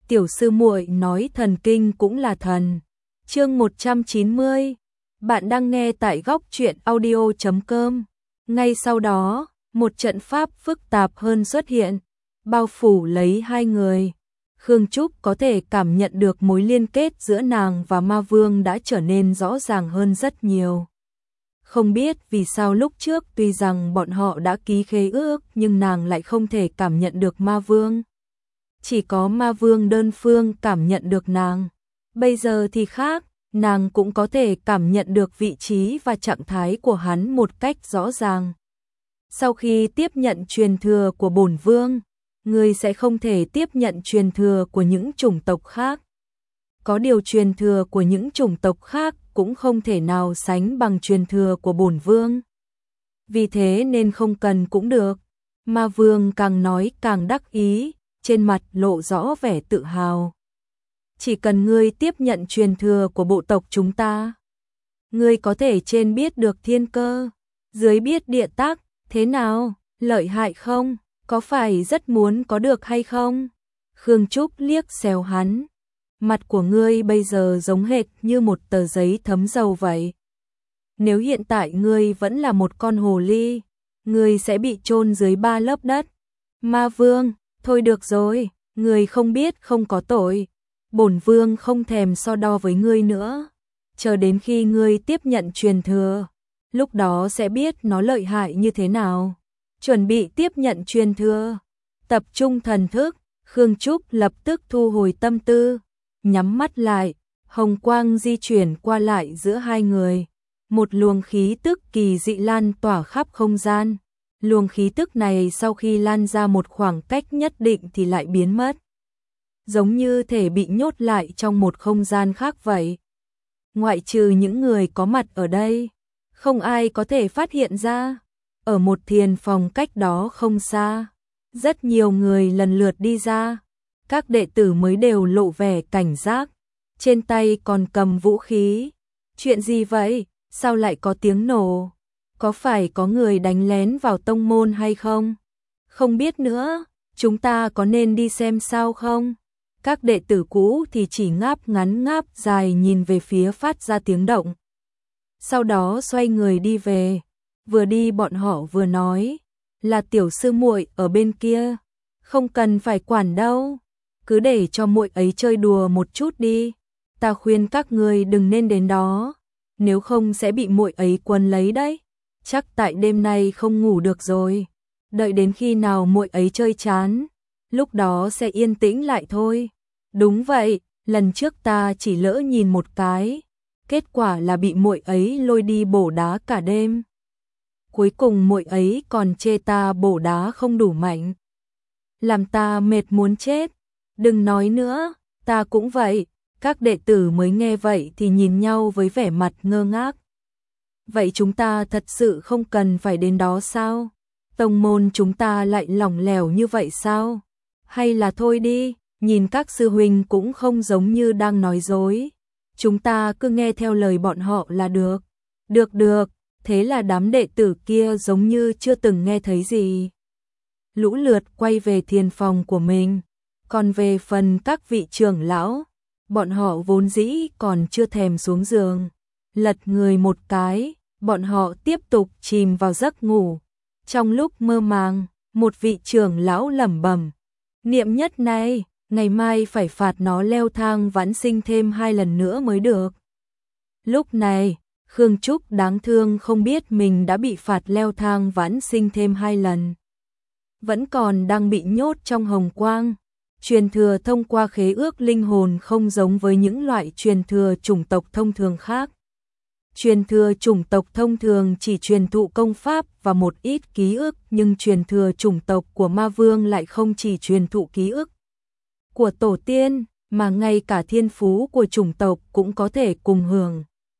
tiểu sư muội nói thần kinh cũng là thần. Chương 190. Bạn đang nghe tại góc truyện audio.com. Ngay sau đó, một trận pháp phức tạp hơn xuất hiện, bao phủ lấy hai người. Khương Trúc có thể cảm nhận được mối liên kết giữa nàng và ma vương đã trở nên rõ ràng hơn rất nhiều. Không biết vì sao lúc trước tuy rằng bọn họ đã ký khế ước nhưng nàng lại không thể cảm nhận được ma vương. Chỉ có ma vương đơn phương cảm nhận được nàng. Bây giờ thì khác, nàng cũng có thể cảm nhận được vị trí và trạng thái của hắn một cách rõ ràng. Sau khi tiếp nhận truyền thừa của bổn vương, ngươi sẽ không thể tiếp nhận truyền thừa của những chủng tộc khác. Có điều truyền thừa của những chủng tộc khác cũng không thể nào sánh bằng truyền thừa của bổn vương. Vì thế nên không cần cũng được. Ma vương càng nói càng đắc ý, trên mặt lộ rõ vẻ tự hào. Chỉ cần ngươi tiếp nhận truyền thừa của bộ tộc chúng ta, ngươi có thể trên biết được thiên cơ, dưới biết địa tắc, thế nào, lợi hại không, có phải rất muốn có được hay không? Khương Trúc liếc xéo hắn. Mặt của ngươi bây giờ giống hệt như một tờ giấy thấm dầu vậy. Nếu hiện tại ngươi vẫn là một con hồ ly, ngươi sẽ bị chôn dưới 3 lớp đất. Ma vương, thôi được rồi, ngươi không biết không có tội. Bổn vương không thèm so đo với ngươi nữa. Chờ đến khi ngươi tiếp nhận truyền thừa, lúc đó sẽ biết nó lợi hại như thế nào. Chuẩn bị tiếp nhận truyền thừa, tập trung thần thức, Khương Trúc lập tức thu hồi tâm tư, nhắm mắt lại, hồng quang di chuyển qua lại giữa hai người. Một luồng khí tức kỳ dị lan tỏa khắp không gian. Luồng khí tức này sau khi lan ra một khoảng cách nhất định thì lại biến mất. Giống như thể bị nhốt lại trong một không gian khác vậy. Ngoại trừ những người có mặt ở đây, không ai có thể phát hiện ra. Ở một thiền phòng cách đó không xa, rất nhiều người lần lượt đi ra. Các đệ tử mới đều lộ vẻ cảnh giác, trên tay còn cầm vũ khí. Chuyện gì vậy? Sao lại có tiếng nổ? Có phải có người đánh lén vào tông môn hay không? Không biết nữa, chúng ta có nên đi xem sao không? Các đệ tử cũ thì chỉ ngáp ngắn ngáp dài nhìn về phía phát ra tiếng động. Sau đó xoay người đi về. Vừa đi bọn họ vừa nói, là tiểu sư muội ở bên kia, không cần phải quản đâu, cứ để cho muội ấy chơi đùa một chút đi. Ta khuyên các người đừng nên đến đó, nếu không sẽ bị muội ấy quấn lấy đấy. Chắc tại đêm nay không ngủ được rồi, đợi đến khi nào muội ấy chơi chán, lúc đó sẽ yên tĩnh lại thôi. Đúng vậy, lần trước ta chỉ lỡ nhìn một cái, kết quả là bị muội ấy lôi đi bổ đá cả đêm. Cuối cùng muội ấy còn chê ta bổ đá không đủ mạnh, làm ta mệt muốn chết. Đừng nói nữa, ta cũng vậy. Các đệ tử mới nghe vậy thì nhìn nhau với vẻ mặt ngơ ngác. Vậy chúng ta thật sự không cần phải đến đó sao? Tông môn chúng ta lại lỏng lẻo như vậy sao? Hay là thôi đi, nhìn các sư huynh cũng không giống như đang nói dối. Chúng ta cứ nghe theo lời bọn họ là được. Được, thế là đám đệ tử kia giống như chưa từng nghe thấy gì. Lũ lượt quay về thiền phòng của mình. Còn về phần các vị trưởng lão, bọn họ vốn dĩ còn chưa thèm xuống giường. Lật người một cái, bọn họ tiếp tục chìm vào giấc ngủ. Trong lúc mơ màng, một vị trưởng lão lẩm bẩm: Niệm nhất này, ngày mai phải phạt nó leo thang vãng sinh thêm 2 lần nữa mới được. Lúc này, Khương Trúc đáng thương không biết mình đã bị phạt leo thang vãng sinh thêm 2 lần. Vẫn còn đang bị nhốt trong hồng quang. Truyền thừa thông qua khế ước linh hồn không giống với những loại truyền thừa chủng tộc thông thường khác. Truyền thừa chủng tộc thông thường chỉ truyền thụ công pháp và một ít ký ức, nhưng truyền thừa chủng tộc của ma vương lại không chỉ truyền thụ ký ức của tổ tiên, mà ngay cả thiên phú của chủng tộc cũng có thể cùng hưởng.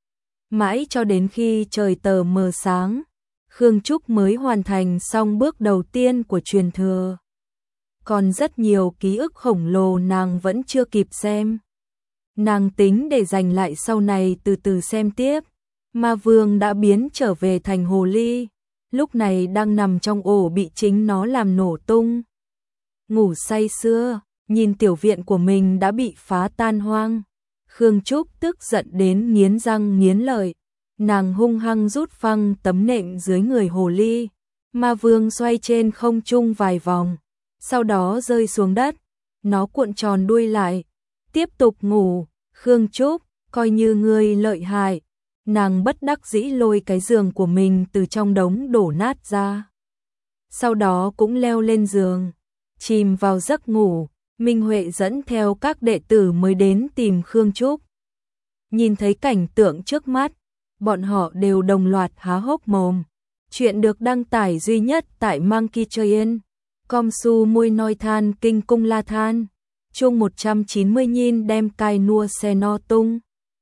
Mãi cho đến khi trời tờ mờ sáng, Khương Trúc mới hoàn thành xong bước đầu tiên của truyền thừa. Còn rất nhiều ký ức khổng lồ nàng vẫn chưa kịp xem. Nàng tính để dành lại sau này từ từ xem tiếp. Ma vương đã biến trở về thành hồ ly, lúc này đang nằm trong ổ bị chính nó làm nổ tung. Ngủ say sưa, nhìn tiểu viện của mình đã bị phá tan hoang. Khương Trúc tức giận đến nghiến răng nghiến lợi, nàng hung hăng rút phăng tấm nệm dưới người hồ ly. Ma vương xoay trên không trung vài vòng, sau đó rơi xuống đất, nó cuộn tròn đuôi lại, tiếp tục ngủ. Khương Trúc, coi như ngươi lợi hại. Nàng bất đắc dĩ lôi cái giường của mình từ trong đống đổ nát ra. Sau đó cũng leo lên giường, chìm vào giấc ngủ. Minh Huệ dẫn theo các đệ tử mới đến tìm Khương Trúc. Nhìn thấy cảnh tượng trước mắt, bọn họ đều đồng loạt há hốc mồm. Chuyện được đăng tải duy nhất tại Monkey Train. Com su môi nói than kinh cung la than. Chung 190 nhìn đem cai nua xe no tung.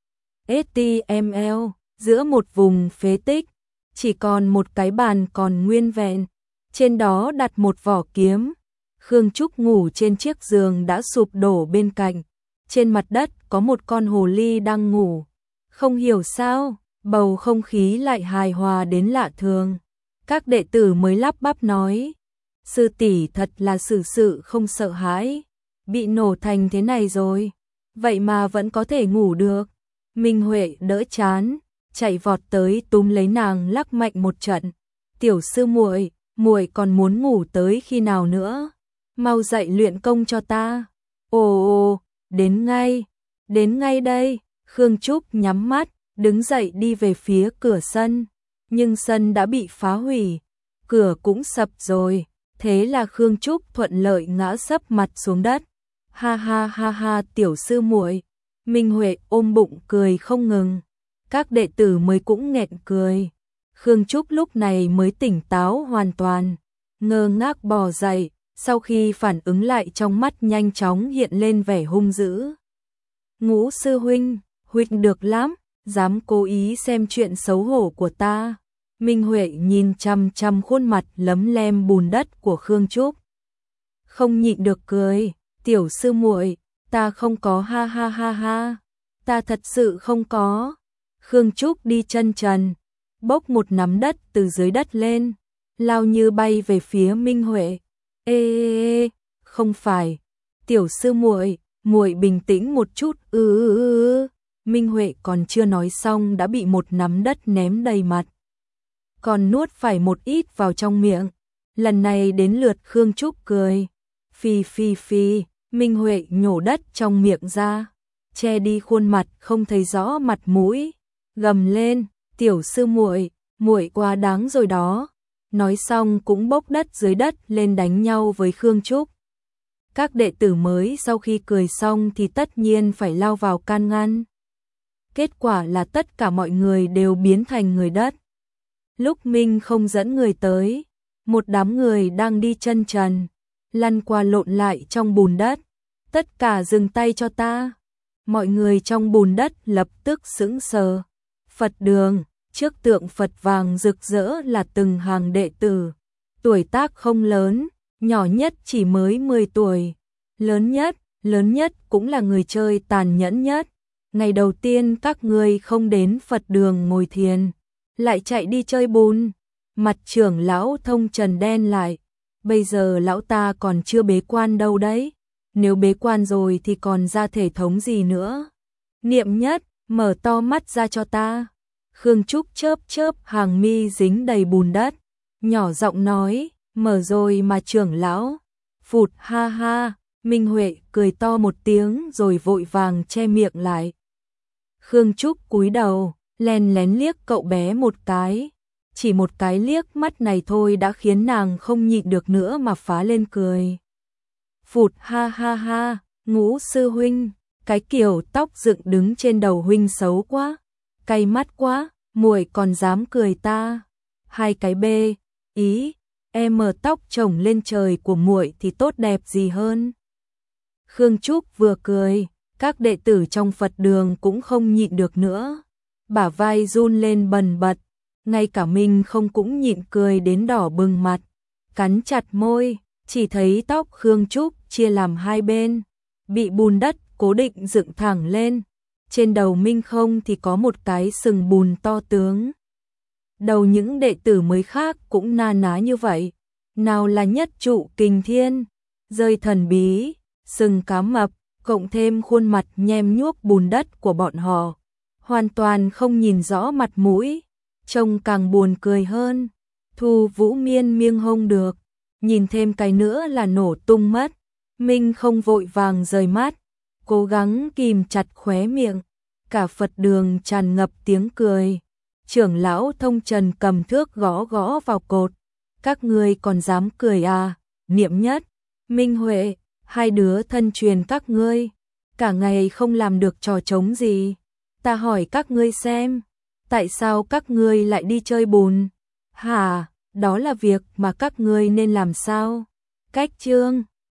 HTML, giữa một vùng phế tích, chỉ còn một cái bàn còn nguyên vẹn. Trên đó đặt một vỏ kiếm. Khương Trúc ngủ trên chiếc giường đã sụp đổ bên cạnh. Trên mặt đất có một con hồ ly đang ngủ. Không hiểu sao, bầu không khí lại hài hòa đến lạ thường. Các đệ tử mới lắp bắp nói, sư tỷ thật là xử sự không sợ hãi. Bị nổ thành thế này rồi, vậy mà vẫn có thể ngủ được. Minh Huệ đỡ chán, chạy vọt tới túm lấy nàng lắc mạnh một trận. Tiểu sư muội, muội còn muốn ngủ tới khi nào nữa? Mau dậy luyện công cho ta. Ồ, đến ngay đây. Khương Trúc nhắm mắt, đứng dậy đi về phía cửa sân. Nhưng sân đã bị phá hủy, cửa cũng sập rồi. Thế là Khương Trúc thuận lợi ngã sấp mặt xuống đất. Ha ha ha ha, tiểu sư muội. Minh Huệ ôm bụng cười không ngừng. Các đệ tử mới cũng nghẹn cười. Khương Trúc lúc này mới tỉnh táo hoàn toàn, ngơ ngác bò dậy. Sau khi phản ứng lại, trong mắt nhanh chóng hiện lên vẻ hung dữ. Ngũ sư huynh, huynh được lắm, dám cố ý xem chuyện xấu hổ của ta. Minh Huệ nhìn chăm chăm khuôn mặt lấm lem bùn đất của Khương Trúc, không nhịn được cười. Tiểu sư muội, ta không có, ha ha ha ha, ta thật sự không có. Khương Trúc đi chân trần, bốc một nắm đất từ dưới đất lên, lao như bay về phía Minh Huệ. Ê, không phải, tiểu sư muội, muội bình tĩnh một chút. Minh Huệ còn chưa nói xong đã bị một nắm đất ném đầy mặt, còn nuốt phải một ít vào trong miệng. Lần này đến lượt Khương Trúc cười. Phi phi phi, Minh Huệ nhổ đất trong miệng ra, che đi khuôn mặt không thấy rõ mặt mũi, gầm lên, tiểu sư muội, muội quá đáng rồi đó. Nói xong cũng bốc đất dưới đất lên đánh nhau với Khương Trúc. Các đệ tử mới sau khi cười xong thì tất nhiên phải lao vào can ngăn. Kết quả là tất cả mọi người đều biến thành người đất. Lúc Minh không dẫn người tới, một đám người đang đi chân trần, lăn qua lộn lại trong bùn đất. Tất cả dừng tay cho ta. Mọi người trong bùn đất lập tức sững sờ. Phật đường, trước tượng Phật vàng rực rỡ là từng hàng đệ tử. Tuổi tác không lớn, nhỏ nhất chỉ mới 10 tuổi. Lớn nhất cũng là người chơi tàn nhẫn nhất. Ngày đầu tiên các ngươi không đến Phật đường ngồi thiền, lại chạy đi chơi bùn. Mặt trưởng lão Thông Trần đen lại. Bây giờ lão ta còn chưa bế quan đâu đấy. Nếu bế quan rồi thì còn ra thể thống gì nữa. Niệm nhất, mở to mắt ra cho ta. Khương Trúc chớp chớp hàng mi dính đầy bùn đất, nhỏ giọng nói, mở rồi mà trưởng lão. Phụt, ha ha. Minh Huệ cười to một tiếng rồi vội vàng che miệng lại. Khương Trúc cúi đầu, lén lén liếc cậu bé một cái. Chỉ một cái liếc mắt này thôi đã khiến nàng không nhịn được nữa mà phá lên cười. Phụt, ha ha ha, Ngũ sư huynh, cái kiểu tóc dựng đứng trên đầu huynh xấu quá, cay mắt quá, muội còn dám cười ta. Hai cái bê, ý, em mở tóc chồng lên trời của muội thì tốt đẹp gì hơn. Khương Trúc vừa cười, các đệ tử trong Phật đường cũng không nhịn được nữa. Bả vai run lên bần bật, ngay cả mình không cũng nhịn cười đến đỏ bừng mặt, cắn chặt môi, chỉ thấy tóc Khương Trúc chia làm hai bên, bị bùn đất cố định dựng thẳng lên. Trên đầu Minh Không thì có một cái sừng bùn to tướng. Đầu những đệ tử mới khác cũng na ná như vậy. Nào là nhất trụ kình thiên, rơi thần bí, sừng cá mập, cộng thêm khuôn mặt nhem nhuốc bùn đất của bọn họ, hoàn toàn không nhìn rõ mặt mũi, trông càng buồn cười hơn. Thu Vũ Miên miêng hông được, nhìn thêm cái nữa là nổ tung mất. Minh không vội vàng rời mắt, cố gắng kìm chặt khóe miệng, cả Phật đường tràn ngập tiếng cười. Trưởng lão Thông Trần cầm thước gõ gõ vào cột, các ngươi còn dám cười à? Niệm Nhất, Minh Huệ, hai đứa thân truyền các ngươi, cả ngày không làm được trò trống gì. Ta hỏi các ngươi xem, tại sao các ngươi lại đi chơi bùn? Hả, đó là việc mà các ngươi nên làm sao? Cách chương